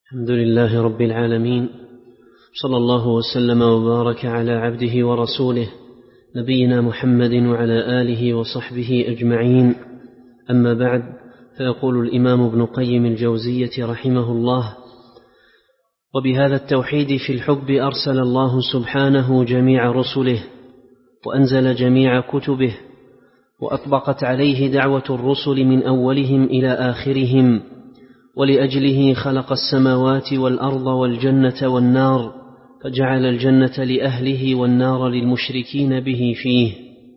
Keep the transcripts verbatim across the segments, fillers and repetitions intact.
الحمد لله رب العالمين، صلى الله وسلم وبارك على عبده ورسوله نبينا محمد وعلى آله وصحبه أجمعين. أما بعد، فيقول الإمام ابن قيم الجوزية رحمه الله: وبهذا التوحيد في الحب أرسل الله سبحانه جميع رسله، وأنزل جميع كتبه، وأطبقت عليه دعوة الرسل من أولهم إلى آخرهم، ولأجله خلق السماوات والأرض والجنة والنار، فجعل الجنة لأهله والنار للمشركين به فيه.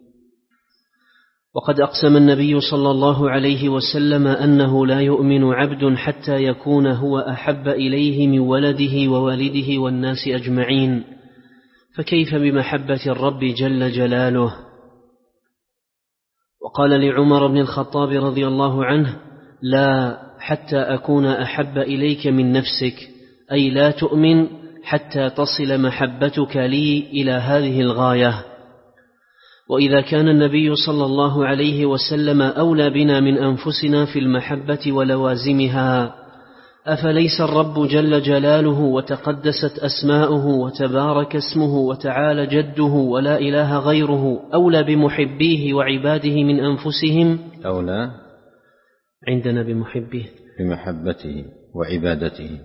وقد أقسم النبي صلى الله عليه وسلم أنه لا يؤمن عبد حتى يكون هو أحب إليه من ولده ووالده والناس أجمعين، فكيف بمحبة الرب جل جلاله؟ وقال لعمر بن الخطاب رضي الله عنه: لا حتى أكون أحب إليك من نفسك، أي لا تؤمن حتى تصل محبتك لي إلى هذه الغاية. وإذا كان النبي صلى الله عليه وسلم أولى بنا من أنفسنا في المحبة ولوازمها، أفليس الرب جل جلاله وتقدست أسماؤه وتبارك اسمه وتعالى جده ولا إله غيره أولى بمحبيه وعباده من أنفسهم؟ أولى عندنا بمحبيه بمحبته وعبادته.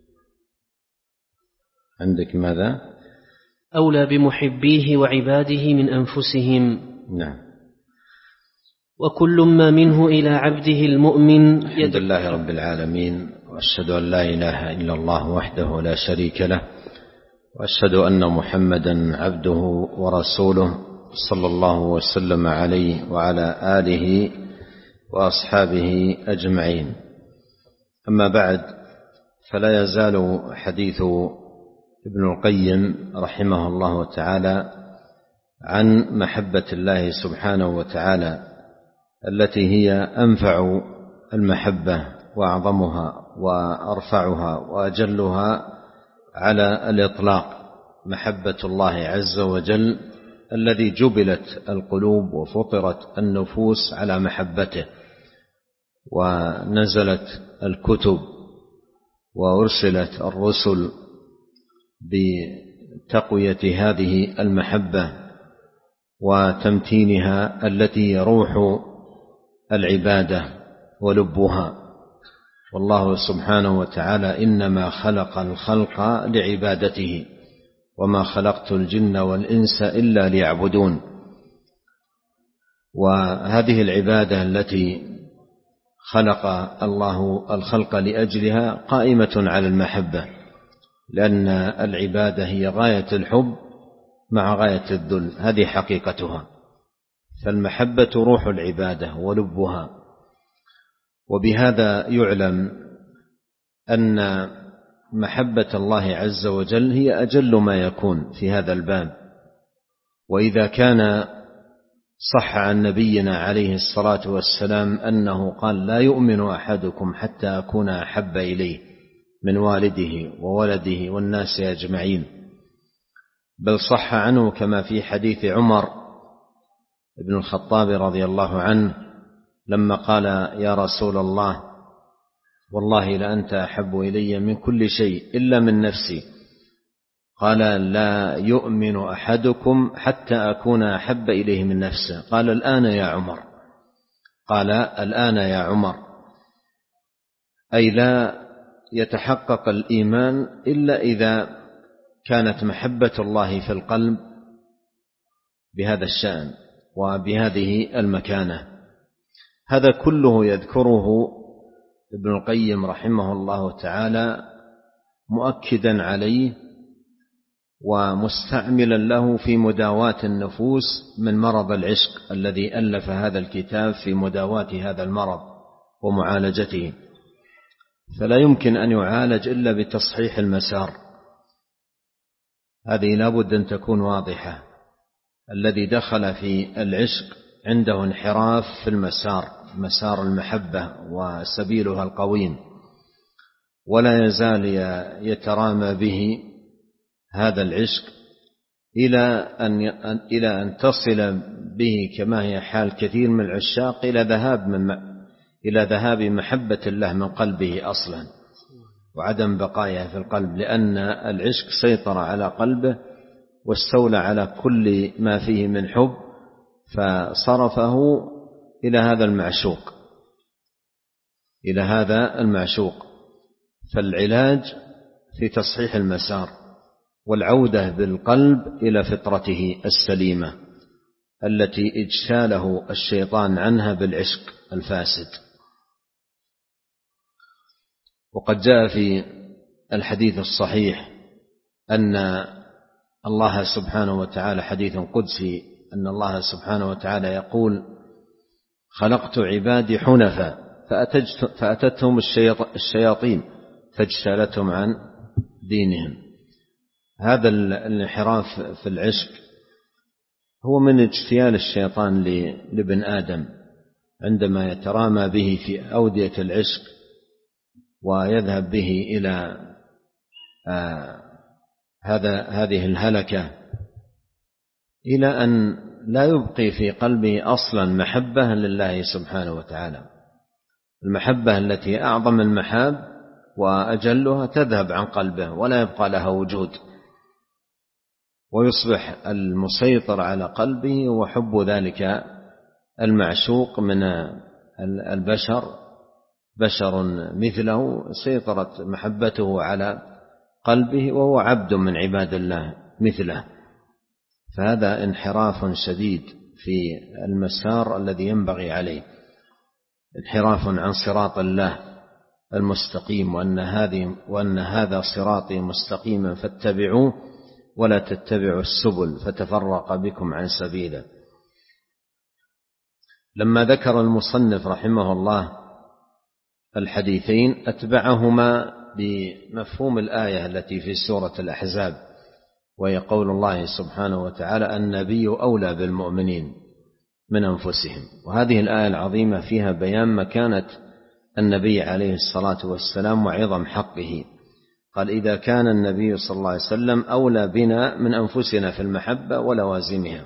عندك ماذا؟ أولى بمحبيه وعباده من أنفسهم. نعم. وكل ما منه إلى عبده المؤمن. الحمد لله رب العالمين، وأشهد أن لا إله إلا الله وحده لا شريك له، وأشهد أن محمدا عبده ورسوله صلى الله وسلم عليه وعلى آله وأصحابه أجمعين. أما بعد، فلا يزال حديث ابن القيم رحمه الله تعالى عن محبة الله سبحانه وتعالى، التي هي أنفع المحبة وأعظمها وأرفعها وأجلها على الإطلاق، محبة الله عز وجل الذي جبلت القلوب وفطرت النفوس على محبته، ونزلت الكتب وأرسلت الرسل بتقوية هذه المحبة وتمتينها التي يروح العبادة ولبها. والله سبحانه وتعالى إنما خلق الخلق لعبادته، وما خلقت الجن والإنس إلا ليعبدون. وهذه العبادة التي خلق الله الخلق لأجلها قائمة على المحبة، لأن العبادة هي غاية الحب مع غاية الذل، هذه حقيقتها. فالمحبة روح العبادة ولبها. وبهذا يعلم أن محبة الله عز وجل هي أجل ما يكون في هذا الباب. وإذا كان صح عن نبينا عليه الصلاة والسلام أنه قال: لا يؤمن أحدكم حتى أكون أحب إليه من والده وولده والناس أجمعين، بل صح عنه كما في حديث عمر بن الخطاب رضي الله عنه لما قال: يا رسول الله، والله لأنت أحب إلي من كل شيء إلا من نفسي. قال: لا يؤمن أحدكم حتى أكون أحب إليه من نفسه. قال: الآن يا عمر. قال: الآن يا عمر، أي لا يتحقق الإيمان إلا إذا كانت محبة الله في القلب بهذا الشأن وبهذه المكانة. هذا كله يذكره ابن القيم رحمه الله تعالى مؤكدا عليه ومستعملا له في مداواة النفوس من مرض العشق، الذي ألف هذا الكتاب في مداواة هذا المرض ومعالجته. فلا يمكن أن يعالج إلا بتصحيح المسار، هذه لابد أن تكون واضحة. الذي دخل في العشق عنده انحراف في المسار، مسار المحبة وسبيلها القويم، ولا يزال يترامى به هذا العشق إلى أن إلى أن تصل به كما هي حال كثير من العشاق إلى ذهاب من إلى ذهاب محبة الله من قلبه أصلا. وعدم بقائها في القلب، لأن العشق سيطر على قلبه واستولى على كل ما فيه من حب، فصرفه إلى هذا المعشوق إلى هذا المعشوق فالعلاج في تصحيح المسار والعودة بالقلب إلى فطرته السليمة التي اجتاله الشيطان عنها بالعشق الفاسد. وقد جاء في الحديث الصحيح أن الله سبحانه وتعالى، حديث قدسي، أن الله سبحانه وتعالى يقول: خلقت عبادي حنفاء فأتتهم الشياطين فاجتالتهم عن دينهم. هذا الانحراف في العشق هو من اجتيال الشيطان لابن آدم عندما يترامى به في أودية العشق ويذهب به إلى آه هذا هذه الهلكة، إلى أن لا يبقي في قلبه أصلا محبة لله سبحانه وتعالى. المحبة التي أعظم المحاب وأجلها تذهب عن قلبه ولا يبقى لها وجود، ويصبح المسيطر على قلبه وحب ذلك المعشوق من البشر، بشر مثله سيطرت محبته على قلبه وهو عبد من عباد الله مثله. فهذا انحراف شديد في المسار الذي ينبغي عليه، انحراف عن صراط الله المستقيم، وأن هذه وأن هذا صراطي مستقيما فاتبعوه ولا تتبعوا السبل فتفرق بكم عن سبيله. لما ذكر المصنف رحمه الله الحديثين أتبعهما بمفهوم الآية التي في سورة الأحزاب، وهي قول الله سبحانه وتعالى: النبي أولى بالمؤمنين من أنفسهم. وهذه الآية العظيمة فيها بيان مكانة النبي عليه الصلاة والسلام وعظم حقه. قال: إذا كان النبي صلى الله عليه وسلم أولى بنا من أنفسنا في المحبة ولوازمها.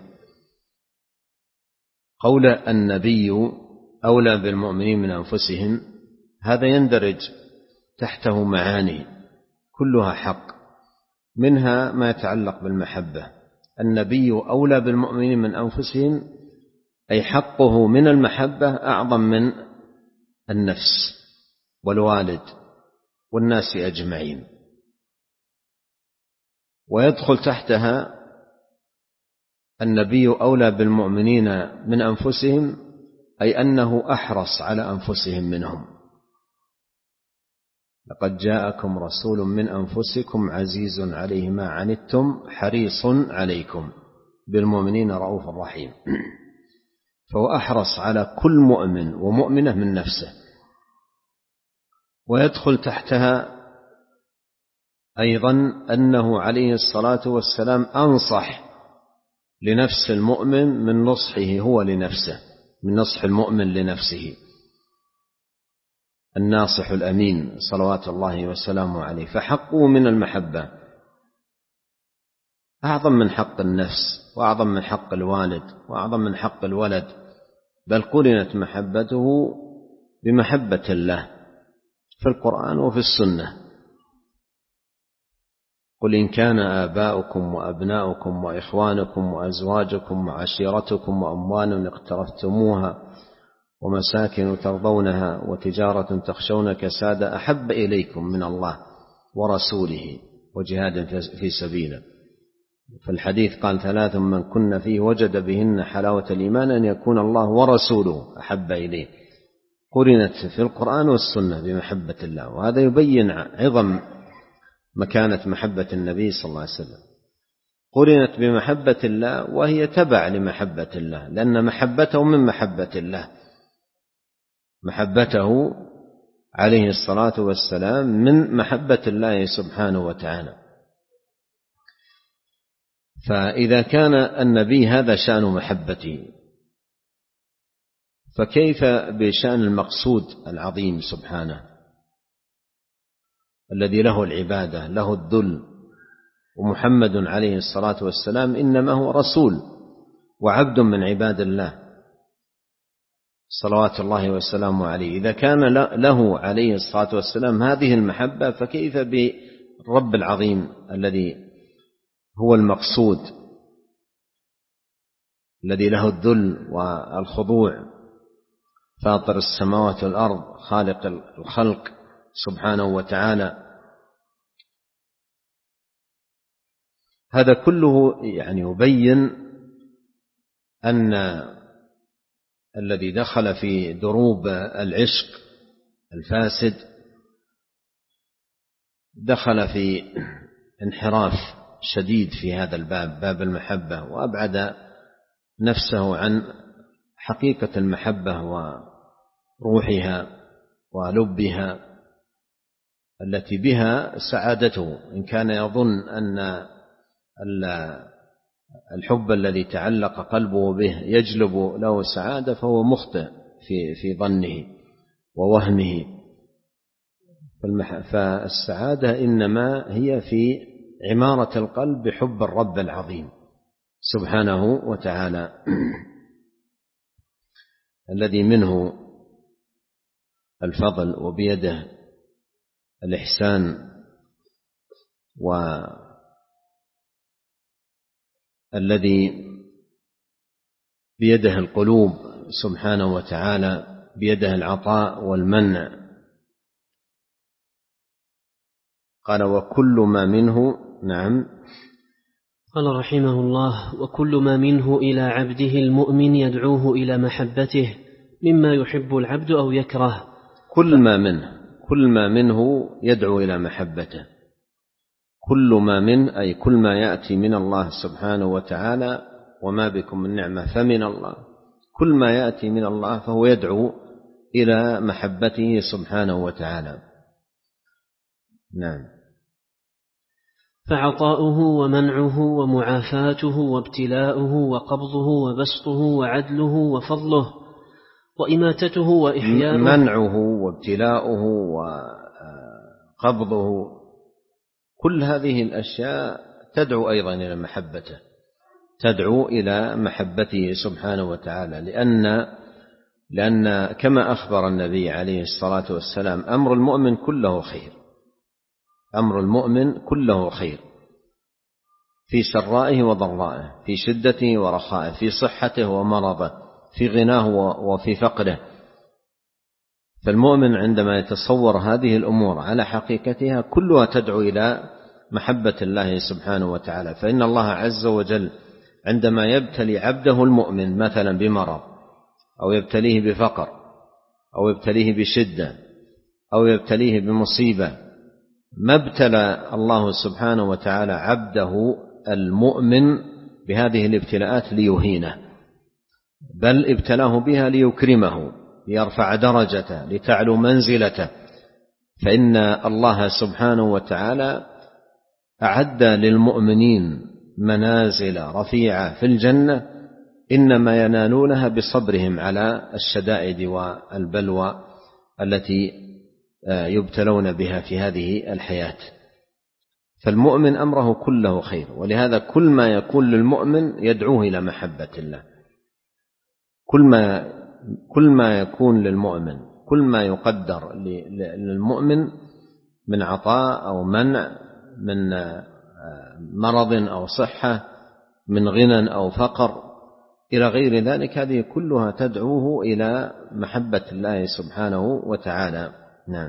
قول النبي أولى بالمؤمنين من أنفسهم هذا يندرج تحته معاني كلها حق، منها ما يتعلق بالمحبة. النبي أولى بالمؤمنين من أنفسهم أي حقه من المحبة أعظم من النفس والوالد والناس أجمعين. ويدخل تحتها النبي أولى بالمؤمنين من أنفسهم أي أنه أحرص على أنفسهم منهم. لقد جاءكم رسول من أنفسكم عزيز عليه ما عنتم حريص عليكم بالمؤمنين رؤوف رحيم. فهو أحرص على كل مؤمن ومؤمنة من نفسه. ويدخل تحتها أيضا أنه عليه الصلاة والسلام أنصح لنفس المؤمن من نصحه هو لنفسه، من نصح المؤمن لنفسه، الناصح الأمين صلوات الله وسلامه عليه. فحقه من المحبة أعظم من حق النفس وأعظم من حق الوالد وأعظم من حق الولد، بل قرنت محبته بمحبة الله في القرآن وفي السنة. قل إن كان آباؤكم وأبناؤكم وإخوانكم وأزواجكم وعشيرتكم وأموال اقترفتموها ومساكن ترضونها وتجارة تخشون كسادها أحب إليكم من الله ورسوله وجهاد في سبيله. فالحديث قال: ثلاث من كن فيه وجد بهن حلاوة الإيمان أن يكون الله ورسوله أحب إليه. قرنت في القرآن والسنة بمحبة الله، وهذا يبين عظم مكانة محبة النبي صلى الله عليه وسلم. قرنت بمحبة الله وهي تبع لمحبة الله، لأن محبته من محبة الله، محبته عليه الصلاة والسلام من محبة الله سبحانه وتعالى. فإذا كان النبي هذا شأن محبته، فكيف بشأن المقصود العظيم سبحانه الذي له العبادة له الذل؟ ومحمد عليه الصلاة والسلام إنما هو رسول وعبد من عباد الله، صلوات الله وسلامه عليه. إذا كان له عليه الصلاة والسلام هذه المحبة، فكيف بالرب العظيم الذي هو المقصود، الذي له الذل والخضوع، فاطر السماوات والأرض، خالق الخلق سبحانه وتعالى. هذا كله يعني يبين أن الذي دخل في دروب العشق الفاسد دخل في انحراف شديد في هذا الباب، باب المحبة، وأبعد نفسه عن حقيقة المحبة وروحها ولبها التي بها سعادته. إن كان يظن أن الحب الذي تعلق قلبه به يجلب له سعادة فهو مخطئ في في ظنه ووهمه. فالسعادة إنما هي في عمارة القلب بحب الرب العظيم سبحانه وتعالى الذي منه الفضل وبيده الإحسان، والذي بيده القلوب سبحانه وتعالى، بيده العطاء والمنع. قال وكل ما منه. نعم. قال رحمه الله: وكل ما منه إلى عبده المؤمن يدعوه إلى محبته مما يحب العبد أو يكره. كل ما منه، كل ما منه يدعو إلى محبته. كل ما من أي كل ما يأتي من الله سبحانه وتعالى، وما بكم من نعمة فمن الله. كل ما يأتي من الله فهو يدعو إلى محبته سبحانه وتعالى. نعم. فعطاؤه ومنعه ومعافاته وابتلاؤه وقبضه وبسطه وعدله وفضله وإماتته وإحياؤه. منعه وابتلاؤه وقبضه، كل هذه الأشياء تدعو أيضا إلى محبته، تدعو إلى محبته سبحانه وتعالى، لأن لأن كما أخبر النبي عليه الصلاة والسلام أمر المؤمن كله خير، أمر المؤمن كله خير، في سرائه وضرائه، في شدته ورخائه، في صحته ومرضه، في غناه وفي فقره. فالمؤمن عندما يتصور هذه الأمور على حقيقتها كلها تدعو إلى محبة الله سبحانه وتعالى. فإن الله عز وجل عندما يبتلي عبده المؤمن مثلا بمرض، أو يبتليه بفقر، أو يبتليه بشدة، أو يبتليه بمصيبة، ما ابتلى الله سبحانه وتعالى عبده المؤمن بهذه الابتلاءات ليهينه، بل ابتلاه بها ليكرمه، ليرفع درجته، لتعلو منزلته. فإن الله سبحانه وتعالى أعد للمؤمنين منازل رفيعة في الجنة إنما ينالونها بصبرهم على الشدائد والبلوى التي يبتلون بها في هذه الحياة. فالمؤمن أمره كله خير، ولهذا كل ما يكون للمؤمن يدعوه إلى محبة الله. كل ما كل ما يكون للمؤمن، كل ما يقدر للمؤمن من عطاء أو منع، من مرض أو صحة، من غنى أو فقر إلى غير ذلك، هذه كلها تدعوه إلى محبة الله سبحانه وتعالى. نعم.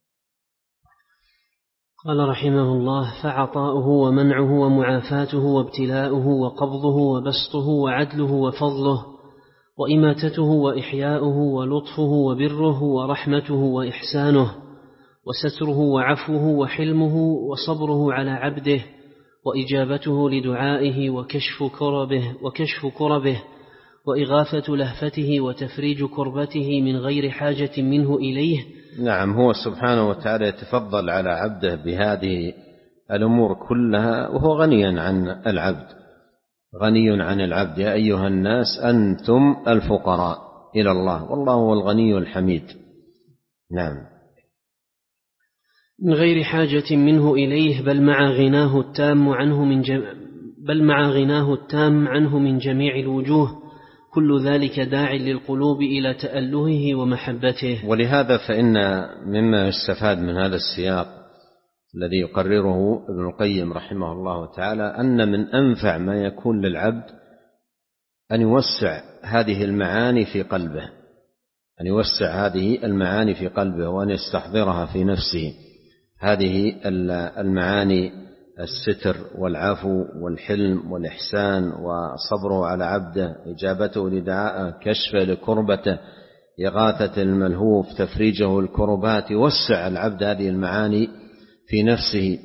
قال رحمه الله: فعطاؤه ومنعه ومعافاته وابتلاؤه وقبضه وبسطه وعدله وفضله وإماتته وإحياؤه ولطفه وبره ورحمته وإحسانه وستره وعفوه وحلمه وصبره على عبده وإجابته لدعائه وكشف كربه وكشف كربه وإغاثة لهفته وتفريج كربته من غير حاجة منه إليه. نعم. هو سبحانه وتعالى يتفضل على عبده بهذه الأمور كلها وهو غني عن العبد، غني عن العبد. يا أيها الناس أنتم الفقراء إلى الله والله هو الغني الحميد. نعم. من غير حاجة منه إليه، بل مع غناه التام عنه من جم... بل مع غناه التام عنه من جميع الوجوه، كل ذلك داع للقلوب إلى تألهه ومحبته. ولهذا فإن مما يستفاد من هذا السياق الذي يقرره ابن القيم رحمه الله تعالى أن من أنفع ما يكون للعبد أن يوسع هذه المعاني في قلبه، أن يوسع هذه المعاني في قلبه وأن يستحضرها في نفسه، هذه المعاني: الستر والعفو والحلم والإحسان وصبره على عبده، إجابته لدعائه، كشفه لكربته، إغاثة الملهوف، تفريجه الكربات. يوسع العبد هذه المعاني في نفسه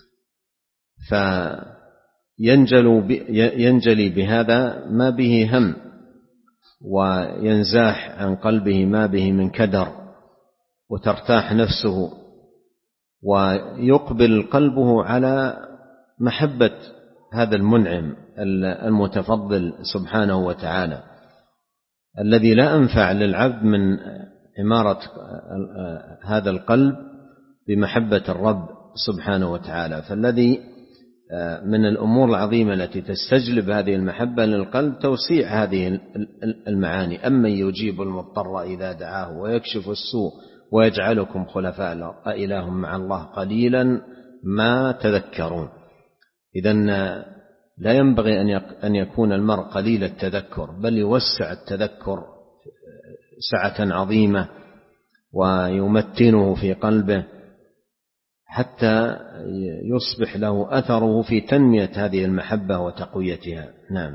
فينجلي بهذا ما به هم، وينزاح عن قلبه ما به من كدر، وترتاح نفسه، ويقبل قلبه على محبة هذا المنعم المتفضل سبحانه وتعالى، الذي لا أنفع للعبد من عمارة هذا القلب بمحبة الرب سبحانه وتعالى. فالذي من الأمور العظيمة التي تستجلب هذه المحبة للقلب توسيع هذه المعاني: أمن يجيب المضطر إذا دعاه ويكشف السوء ويجعلكم خلفاء الأرض أإله مع الله قليلا ما تذكرون. إذن لا ينبغي أن يكون المرء قليل التذكر، بل يوسع التذكر سعة عظيمة ويمتنه في قلبه حتى يصبح له أثره في تنمية هذه المحبة وتقويتها. نعم.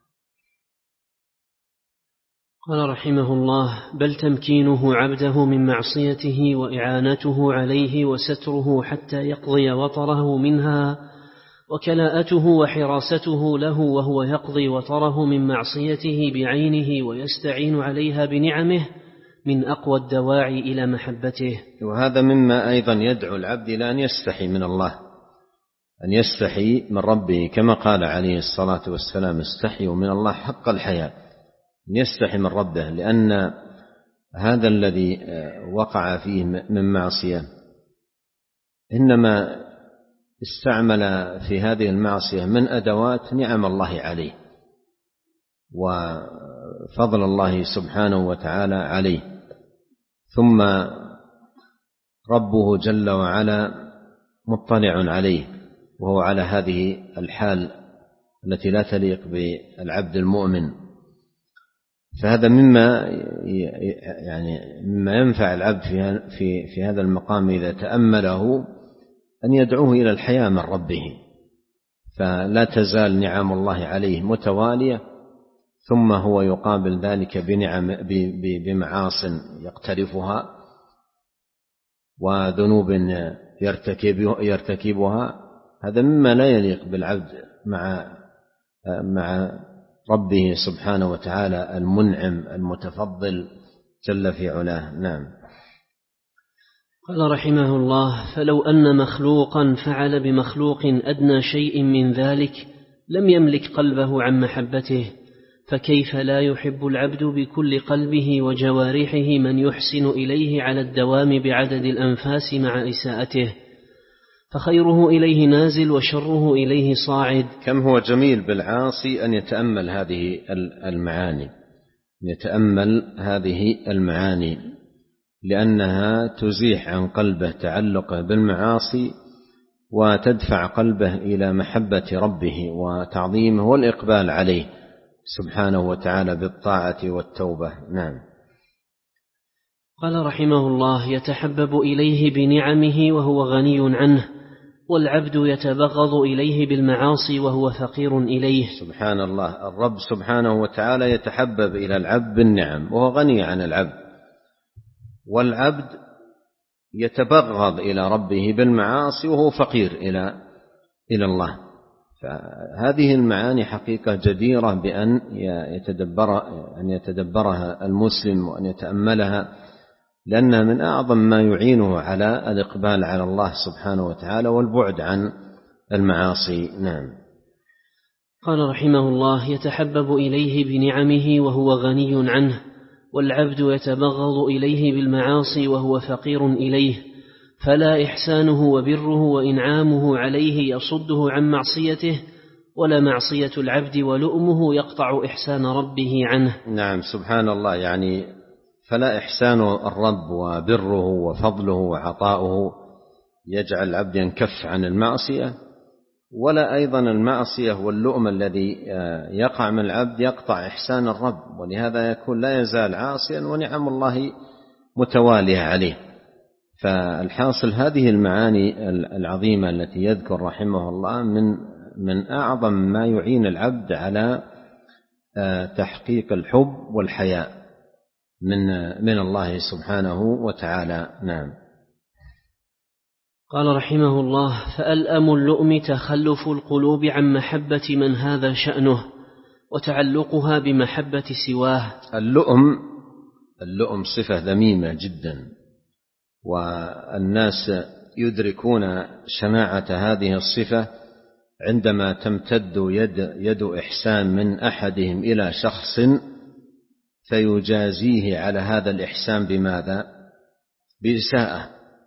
قال رحمه الله: بل تمكينه عبده من معصيته وإعانته عليه وستره حتى يقضي وطره منها، وكلاءته وحراسته له وهو يقضي وطره من معصيته بعينه ويستعين عليها بنعمه، من أقوى الدواعي إلى محبته. وهذا مما أيضا يدعو العبد إلى أن يستحي من الله، أن يستحي من ربه، كما قال عليه الصلاة والسلام: استحيوا من الله حق الحياء، أن يستحي من ربه، لأن هذا الذي وقع فيه من معصية إنما استعمل في هذه المعصية من أدوات نعم الله عليه وفضل الله سبحانه وتعالى عليه، ثم ربه جل وعلا مطلع عليه وهو على هذه الحال التي لا تليق بالعبد المؤمن. فهذا مما يعني مما ينفع العبد في في في هذا المقام إذا تأمله، أن يدعوه إلى الحياة من ربه، فلا تزال نعم الله عليه متوالية، ثم هو يقابل ذلك بنعم بمعاص يقترفها وذنوب يرتكب يرتكبها. هذا مما لا يليق بالعبد مع مع ربه سبحانه وتعالى المنعم المتفضل جل في علاه. نعم. قال رحمه الله: فلو أن مخلوقا فعل بمخلوق أدنى شيء من ذلك لم يملك قلبه عن محبته، فكيف لا يحب العبد بكل قلبه وجوارحه من يحسن إليه على الدوام بعدد الأنفاس مع إساءته، فخيره إليه نازل وشره إليه صاعد. كم هو جميل بالعاصي أن يتأمل هذه المعاني، يتأمل هذه المعاني، لأنها تزيح عن قلبه تعلقه بالمعاصي وتدفع قلبه إلى محبة ربه وتعظيمه والإقبال عليه سبحانه وتعالى بالطاعة والتوبة. نعم. قال رحمه الله: يتحبب إليه بنعمه وهو غني عنه، والعبد يتبغض إليه بالمعاصي وهو فقير إليه. سبحان الله، الرب سبحانه وتعالى يتحبب إلى العبد بالنعم وهو غني عن العبد، والعبد يتبغض إلى ربه بالمعاصي وهو فقير إلى إلى الله. فهذه المعاني حقيقة جديرة بأن يتدبر أن يتدبرها المسلم وأن يتأملها، لأنها من أعظم ما يعينه على الإقبال على الله سبحانه وتعالى والبعد عن المعاصي. نعم. قال رحمه الله: يتحبب إليه بنعمه وهو غني عنه، والعبد يتبغض إليه بالمعاصي وهو فقير إليه، فلا إحسانه وبره وإنعامه عليه يصده عن معصيته، ولا معصية العبد ولؤمه يقطع إحسان ربه عنه. نعم سبحان الله، يعني فلا إحسان الرب وبره وفضله وعطاؤه يجعل العبد ينكف عن المعصية، ولا أيضا المعصية واللؤم الذي يقع من العبد يقطع إحسان الرب، ولهذا يكون لا يزال عاصيا ونعم الله متوالية عليه. فالحاصل هذه المعاني العظيمة التي يذكر رحمه الله من من أعظم ما يعين العبد على تحقيق الحب والحياء من من الله سبحانه وتعالى. نعم. قال رحمه الله: فألأم اللؤم تخلف القلوب عن محبة من هذا شأنه وتعلقها بمحبة سواه. اللؤم اللؤم صفة ذميمة جدا، والناس يدركون شناعة هذه الصفة عندما تمتد يد, يد إحسان من أحدهم إلى شخص فيجازيه على هذا الإحسان بماذا؟ بإساءة.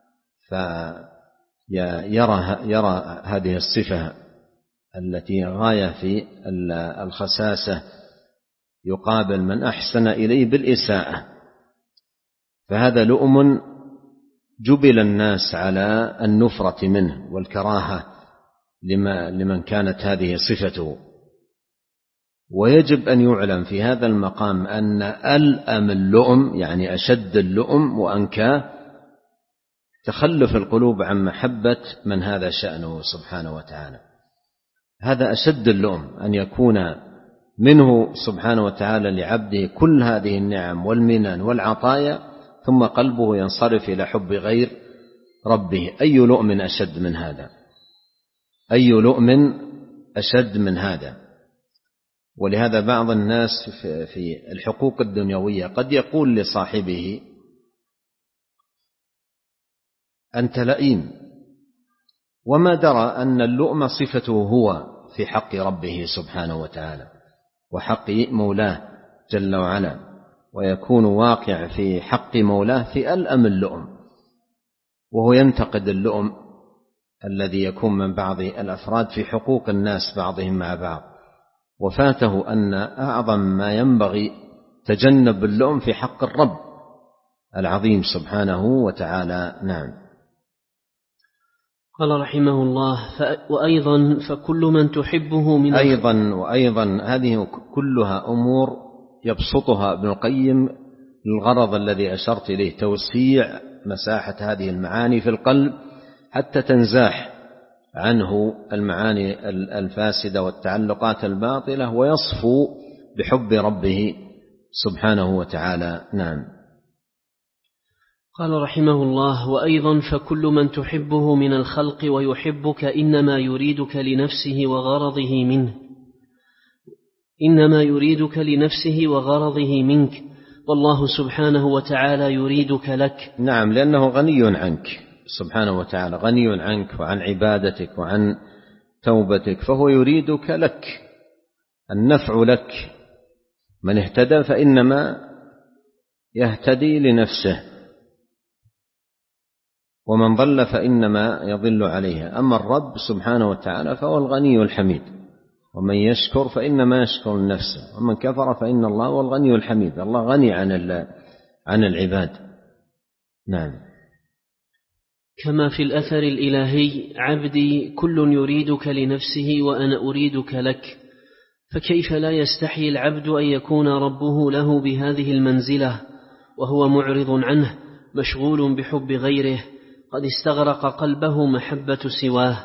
فيرى يرى هذه الصفة التي غاية في الخساسة يقابل من أحسن إليه بالإساءة، فهذا لؤم جبل الناس على النفرة منه والكراهة لما لمن كانت هذه صفته. ويجب أن يعلم في هذا المقام أن ألأم اللؤم يعني أشد اللؤم وأنكاه تخلف القلوب عن محبة من هذا شأنه سبحانه وتعالى. هذا أشد اللؤم، أن يكون منه سبحانه وتعالى لعبده كل هذه النعم والمنن والعطايا ثم قلبه ينصرف إلى حب غير ربه. أي لؤم أشد من هذا؟ أي لؤم أشد من هذا؟ ولهذا بعض الناس في الحقوق الدنيوية قد يقول لصاحبه: أنت لئيم، وما درى أن اللؤم صفته هو في حق ربه سبحانه وتعالى وحق مولاه جل وعلا، ويكون واقع في حق مولاه في ألأم اللؤم، وهو ينتقد اللؤم الذي يكون من بعض الأفراد في حقوق الناس بعضهم مع بعض، وفاته أن أعظم ما ينبغي تجنب اللؤم في حق الرب العظيم سبحانه وتعالى. نعم. قال رحمه الله: وأيضا فكل من تحبه من أيضا وأيضا هذه كلها أمور يبسطها ابن القيم للغرض الذي أشرت إليه، توسيع مساحة هذه المعاني في القلب حتى تنزاح عنه المعاني الفاسدة والتعلقات الباطلة ويصفو بحب ربه سبحانه وتعالى. نعم. قال رحمه الله: وأيضا فكل من تحبه من الخلق ويحبك إنما يريدك لنفسه وغرضه منه إنما يريدك لنفسه وغرضه منك، والله سبحانه وتعالى يريدك لك. نعم، لأنه غني عنك سبحانه وتعالى، غني عنك وعن عبادتك وعن توبتك، فهو يريدك لك، النفع لك. من اهتدى فإنما يهتدي لنفسه، ومن ضل فإنما يضل عليها. أما الرب سبحانه وتعالى فهو الغني الحميد، ومن يشكر فإنما يشكر لنفسه، ومن كفر فإن الله هو الغني الحميد. الله غني عن عن العباد. نعم. كما في الأثر الإلهي: عبدي كل يريدك لنفسه وأنا أريدك لك. فكيف لا يستحي العبد أن يكون ربه له بهذه المنزلة وهو معرض عنه مشغول بحب غيره قد استغرق قلبه محبة سواه.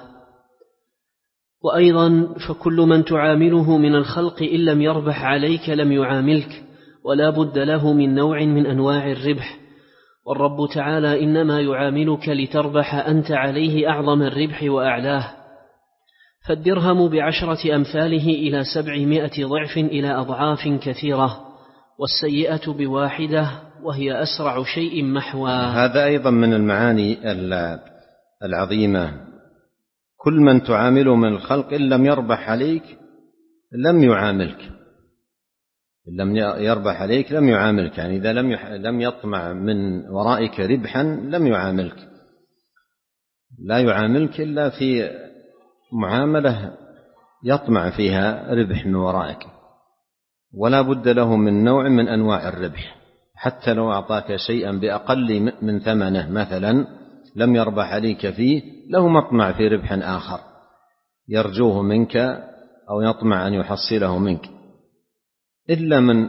وأيضا فكل من تعامله من الخلق إن لم يربح عليك لم يعاملك، ولا بد له من نوع من أنواع الربح، والرب تعالى إنما يعاملك لتربح أنت عليه أعظم الربح وأعلاه. فالدرهم بعشرة أمثاله إلى سبعمائة ضعف إلى أضعاف كثيرة، والسيئة بواحدة وهي أسرع شيء محوى. هذا أيضا من المعاني العظيمة. كل من تعامله من الخلق إن لم يربح عليك لم يعاملك، إن لم يربح عليك لم يعاملك، يعني إذا لم لم يطمع من ورائك ربحا لم يعاملك، لا يعاملك إلا في معاملة يطمع فيها ربح من ورائك، ولا بد له من نوع من أنواع الربح، حتى لو أعطاك شيئا بأقل من ثمنه مثلا لم يربح عليك فيه، له مطمع في ربح آخر يرجوه منك أو يطمع أن يحصله منك، إلا من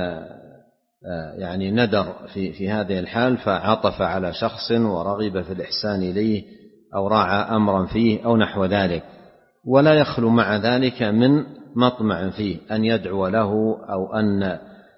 يعني ندر في في هذه الحال فعطف على شخص ورغب في الإحسان إليه أو راعى أمرا فيه أو نحو ذلك، ولا يخلو مع ذلك من مطمع فيه أن يدعو له أو أن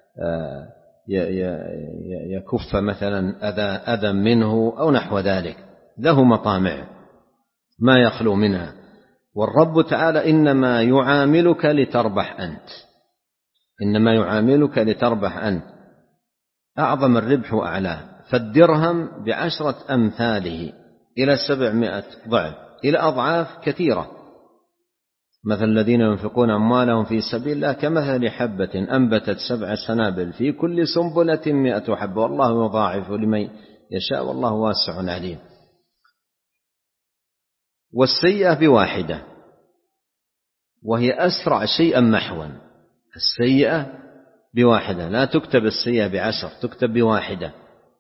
يكف مثلا أذى أذى منه أو نحو ذلك، له مطامع ما يخلو منها. والرب تعالى إنما يعاملك لتربح أنت، إنما يعاملك لتربح أنت، أعظم الربح وأعلاه، فالدرهم بعشرة أمثاله إلى سبعمائة ضعف إلى أضعاف كثيرة. مثل الذين ينفقون أموالهم في سبيل الله كمثل حبة أنبتت سبع سنابل في كل سنبلة مئة حبة والله يضاعف لمن يشاء والله واسع عليم. والسيئة بواحدة وهي أسرع شيئا محوا، السيئة بواحدة، لا تكتب السيئة بعشر، تكتب بواحدة.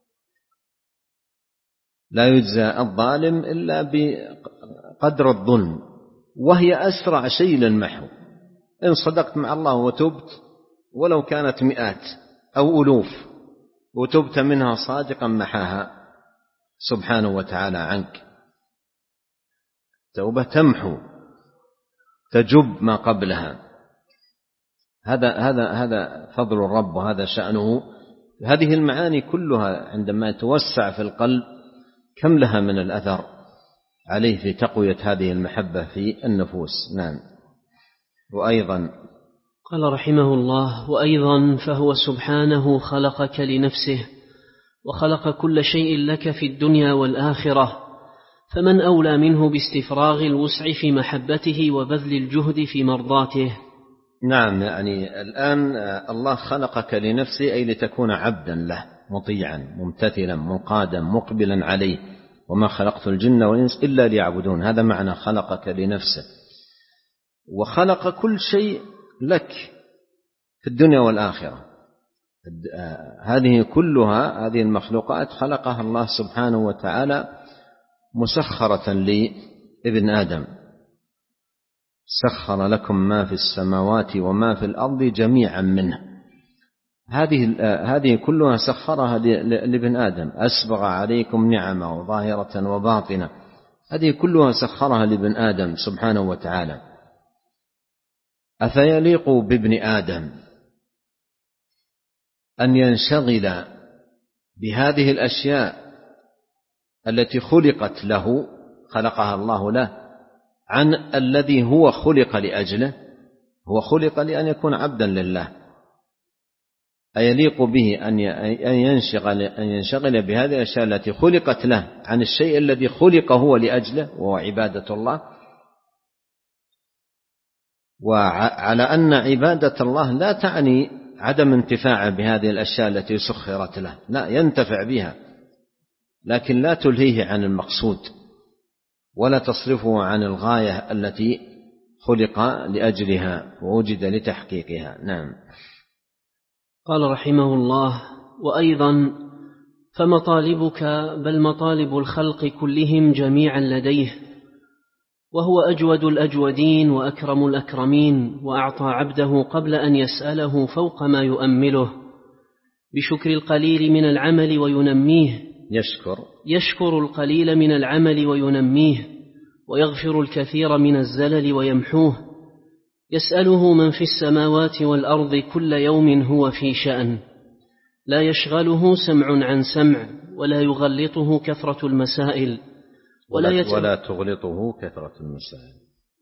لا يجزى الظالم إلا بقدر الظلم، وهي أسرع شيء للمحو. إن صدقت مع الله وتبت ولو كانت مئات أو ألوف وتبت منها صادقا محاها سبحانه وتعالى عنك. توبة تمحو تجب ما قبلها. هذا هذا هذا فضل الرب وهذا شأنه. هذه المعاني كلها عندما يتوسع في القلب كم لها من الأثر عليه في تقوية هذه المحبة في النفوس. نعم. وأيضا قال رحمه الله: وأيضا فهو سبحانه خلقك لنفسه وخلق كل شيء لك في الدنيا والآخرة، فمن أولى منه باستفراغ الوسع في محبته وبذل الجهد في مرضاته. نعم، يعني الآن الله خلقك لنفسه أي لتكون عبدا له مطيعا ممتثلا منقادا مقبلا عليه، وما خلقت الجن والإنس إلا ليعبدون، هذا معنى خلقك لنفسه. وخلق كل شيء لك في الدنيا والآخرة، هذه كلها هذه المخلوقات خلقها الله سبحانه وتعالى مسخرة لابن آدم. سخر لكم ما في السماوات وما في الأرض جميعا منه، هذه هذه كلها سخرها لابن آدم. أسبغ عليكم نعمه ظاهرة وباطنة، هذه كلها سخرها لابن آدم سبحانه وتعالى. أفيليق بابن آدم أن ينشغل بهذه الأشياء التي خلقت له خلقها الله له عن الذي هو خلق لأجله؟ هو خلق لأن يكون عبدا لله. أيليق به أن ينشغل أن ينشغل بهذه الأشياء التي خلقت له عن الشيء الذي خلق هو لأجله وهو عبادة الله؟ وعلى أن عبادة الله لا تعني عدم انتفاع بهذه الأشياء التي سخرت له، لا، ينتفع بها، لكن لا تلهيه عن المقصود ولا تصرفه عن الغاية التي خلق لأجلها ووجد لتحقيقها. نعم. قال رحمه الله: وأيضا فمطالبك بل مطالب الخلق كلهم جميعا لديه، وهو أجود الأجودين وأكرم الأكرمين، وأعطى عبده قبل أن يسأله فوق ما يؤمله بشكر القليل من العمل وينميه. يشكر يشكر القليل من العمل وينميه، ويغفر الكثير من الزلل ويمحوه. يسأله من في السماوات والأرض كل يوم هو في شأن، لا يشغله سمع عن سمع، ولا يغلطه كثرة المسائل ولا, ولا, ولا تغلطه كثرة المسائل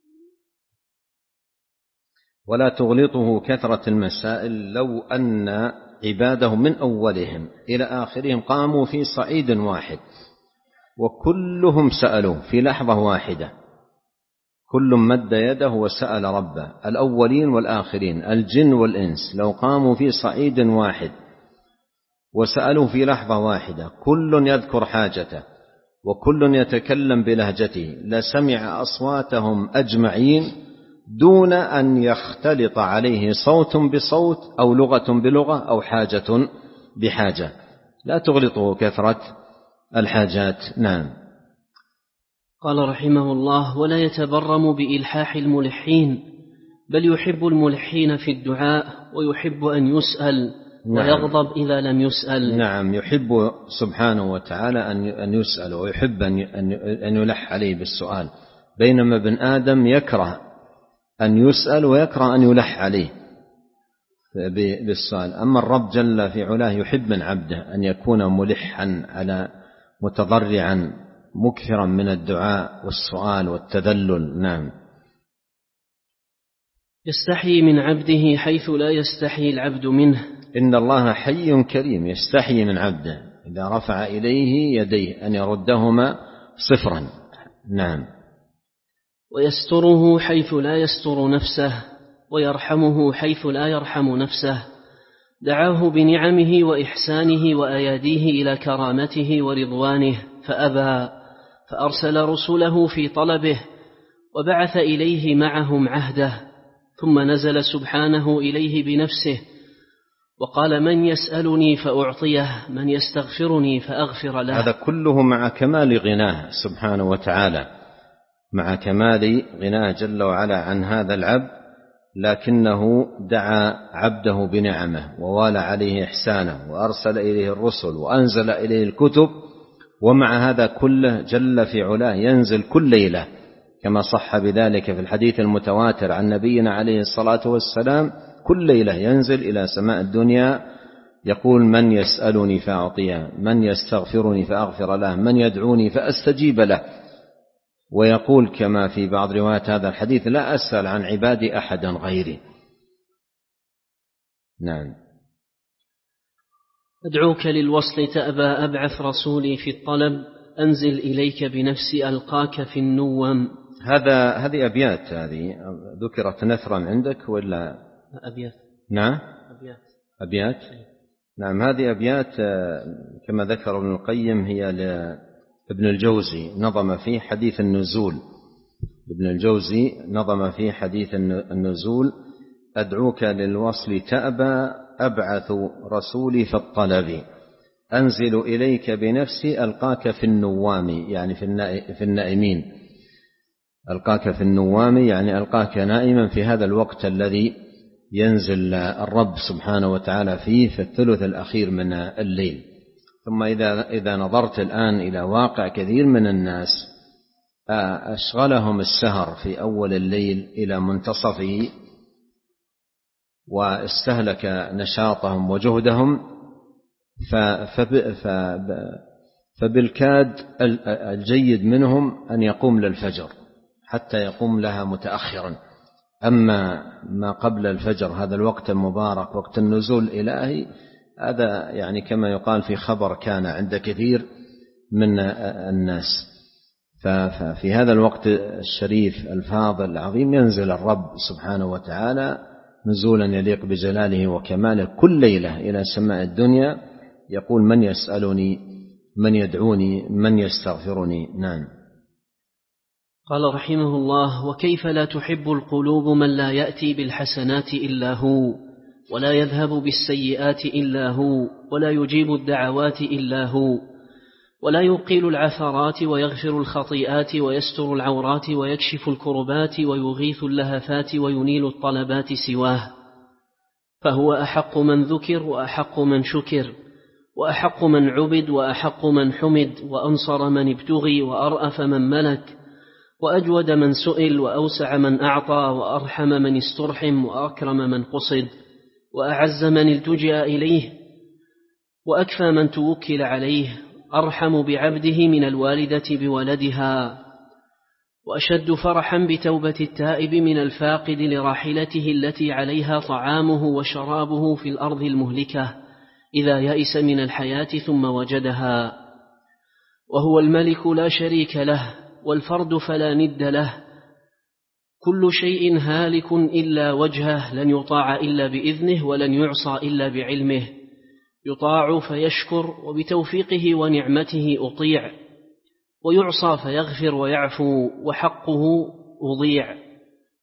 ولا تغلطه كثرة المسائل. لو أن عباده من أولهم إلى آخرهم قاموا في صعيد واحد وكلهم سألوا في لحظة واحدة، كل مد يده وسأل ربه، الأولين والآخرين الجن والإنس، لو قاموا في صعيد واحد وسألوا في لحظة واحدة كل يذكر حاجته وكل يتكلم بلهجته لسمع أصواتهم أجمعين دون أن يختلط عليه صوت بصوت أو لغة بلغة أو حاجة بحاجة، لا تغلطه كثرة الحاجات. نعم. قال رحمه الله: ولا يتبرم بإلحاح الملحين، بل يحب الملحين في الدعاء ويحب أن يسأل. نعم. ويغضب إذا لم يسأل. نعم، يحب سبحانه وتعالى أن يسأل ويحب أن يلح عليه بالسؤال، بينما ابن آدم يكره أن يسأل ويكره أن يلح عليه بالسؤال. أما الرب جل في علاه يحب من عبده أن يكون ملحا على متضرعا مكثرا من الدعاء والسؤال والتذلل. نعم. يستحيي من عبده حيث لا يستحيي العبد منه. إن الله حي كريم، يستحيي من عبده إذا رفع إليه يديه أن يردهما صفرا. نعم. ويستره حيث لا يستر نفسه، ويرحمه حيث لا يرحم نفسه. دعاه بنعمه وإحسانه وأياديه إلى كرامته ورضوانه فأبى، فأرسل رسله في طلبه وبعث إليه معهم عهده، ثم نزل سبحانه إليه بنفسه وقال: من يسألني فأعطيه، من يستغفرني فأغفر له. هذا كله مع كمال غناه سبحانه وتعالى، مع كمال غناه جل وعلا عن هذا العبد، لكنه دعا عبده بنعمه ووالى عليه إحسانه وأرسل إليه الرسل وأنزل إليه الكتب، ومع هذا كله جل في علاه ينزل كل ليلة كما صح بذلك في الحديث المتواتر عن نبينا عليه الصلاة والسلام، كل ليلة ينزل إلى سماء الدنيا يقول: من يسألني فأعطيه، من يستغفرني فأغفر له، من يدعوني فأستجيب له. ويقول كما في بعض روايات هذا الحديث: لا أسأل عن عبادي أحدا غيري. نعم. أدعوك للوصل تأبى، أبعث رسولي في الطلب، أنزل إليك بنفسي ألقاك في النوم. هذا هذه أبيات، هذه ذكرت نثرا عندك ولا أبيات؟ نعم أبيات. أبيات. نعم، هذه أبيات كما ذكر ابن القيم هي لابن الجوزي، نظم فيه حديث النزول. ابن الجوزي نظم فيه حديث النزول: أدعوك للوصل تأبى، أبعث رسولي في الطلب، أنزل إليك بنفسي ألقاك في النوام، يعني في النائمين. ألقاك في النوام يعني ألقاك نائما في هذا الوقت الذي ينزل الرب سبحانه وتعالى فيه في الثلث الأخير من الليل. ثم إذا, إذا نظرت الآن إلى واقع كثير من الناس أشغلهم السهر في أول الليل إلى منتصفه واستهلك نشاطهم وجهدهم، فبالكاد الجيد منهم أن يقوم للفجر حتى يقوم لها متأخرا. أما ما قبل الفجر هذا الوقت المبارك وقت النزول الإلهي، هذا يعني كما يقال في خبر كان عند كثير من الناس. ففي هذا الوقت الشريف الفاضل العظيم ينزل الرب سبحانه وتعالى نزولا يليق بجلاله وكماله كل ليلة إلى سماء الدنيا، يقول: من يسألني، من يدعوني، من يستغفرني. نعم. قال رحمه الله: وكيف لا تحب القلوب من لا يأتي بالحسنات إلا هو، ولا يذهب بالسيئات إلا هو، ولا يجيب الدعوات إلا هو، ولا يقيل العثرات ويغفر الخطيئات ويستر العورات ويكشف الكربات ويغيث اللهفات وينيل الطلبات سواه، فهو أحق من ذكر وأحق من شكر وأحق من عبد وأحق من حمد، وأنصر من ابتغي وأرأف من ملك، وأجود من سئل وأوسع من أعطى، وأرحم من استرحم وأكرم من قصد، وأعز من التجأ إليه، وأكفى من توكل عليه، أرحم بعبده من الوالدة بولدها، وأشد فرحا بتوبة التائب من الفاقد لراحلته التي عليها طعامه وشرابه في الأرض المهلكة إذا يئس من الحياة ثم وجدها. وهو الملك لا شريك له، والفرد فلا ند له، كل شيء هالك إلا وجهه، لن يطاع إلا بإذنه ولن يعصى إلا بعلمه، يطاع فيشكر وبتوفيقه ونعمته أطيع، ويعصى فيغفر ويعفو وحقه أضيع،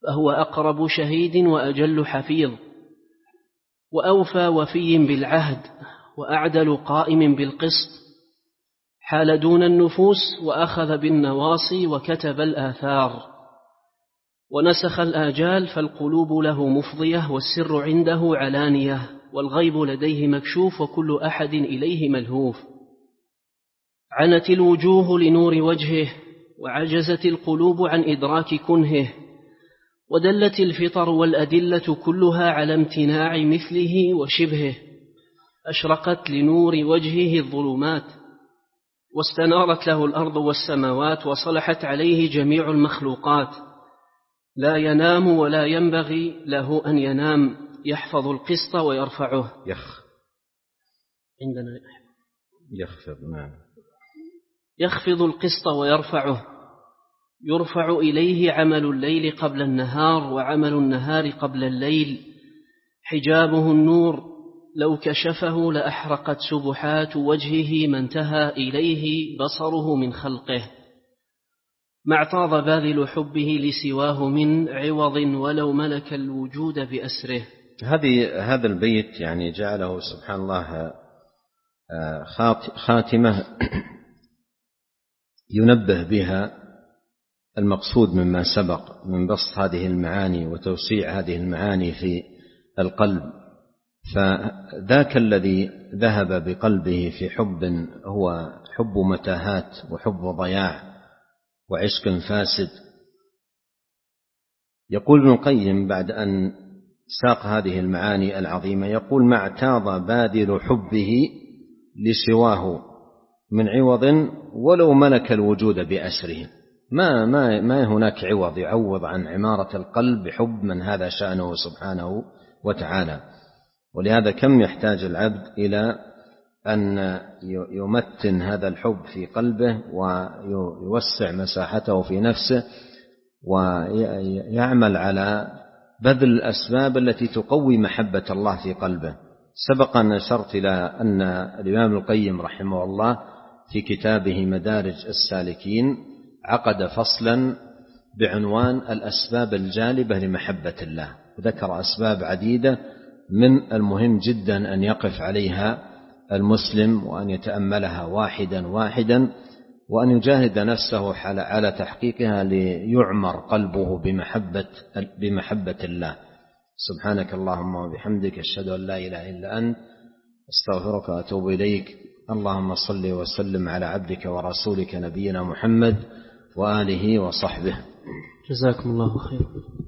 فهو أقرب شهيد وأجل حفيظ، وأوفى وفي بالعهد، وأعدل قائم بالقسط، حال دون النفوس وأخذ بالنواصي وكتب الآثار، ونسخ الآجال، فالقلوب له مفضية، والسر عنده علانية، والغيب لديه مكشوف، وكل أحد إليه ملهوف. عنت الوجوه لنور وجهه، وعجزت القلوب عن إدراك كنهه، ودلت الفطر والأدلة كلها على امتناع مثله وشبهه. أشرقت لنور وجهه الظلمات، واستنارت له الأرض والسماوات، وصلحت عليه جميع المخلوقات. لا ينام ولا ينبغي له أن ينام، يحفظ القسط ويرفعه. يخ عندنا يخفض نعم يخفض القسط ويرفعه. يرفع إليه عمل الليل قبل النهار، وعمل النهار قبل الليل. حجابه النور، لو كشفه لأحرقت سبحات وجهه ما انتهى إليه بصره من خلقه. ما اعتاض باذل حبه لسواه من عوض، ولو ملك الوجود بأسره. هذه هذا البيت يعني جعله سبحان الله خاتمة ينبه بها المقصود مما سبق من بسط هذه المعاني وتوسيع هذه المعاني في القلب. فذاك الذي ذهب بقلبه في حب هو حب متاهات وحب ضياع وعشق فاسد. يقول ابن القيم بعد أن ساق هذه المعاني العظيمة، يقول: ما اعتاض باذل حبه لسواه من عوض ولو ملك الوجود بأسره. ما, ما, ما هناك عوض يعوض عن عمارة القلب بحب من هذا شأنه سبحانه وتعالى. ولهذا كم يحتاج العبد إلى أن يمتن هذا الحب في قلبه ويوسع مساحته في نفسه، ويعمل على بذل الأسباب التي تقوي محبة الله في قلبه. سبق أن أشرت إلى أن الإمام القيم رحمه الله في كتابه مدارج السالكين عقد فصلا بعنوان الأسباب الجالبة لمحبة الله، وذكر أسباب عديدة من المهم جدا أن يقف عليها المسلم وأن يتأملها واحدا واحدا، وأن يجاهد نفسه على تحقيقها ليعمر قلبه بمحبة, بمحبة الله. سبحانك اللهم وبحمدك، أشهد أن لا إله إلا أنت، أستغفرك وأتوب إليك. اللهم صل وسلم على عبدك ورسولك نبينا محمد وآله وصحبه. جزاكم الله خيرا.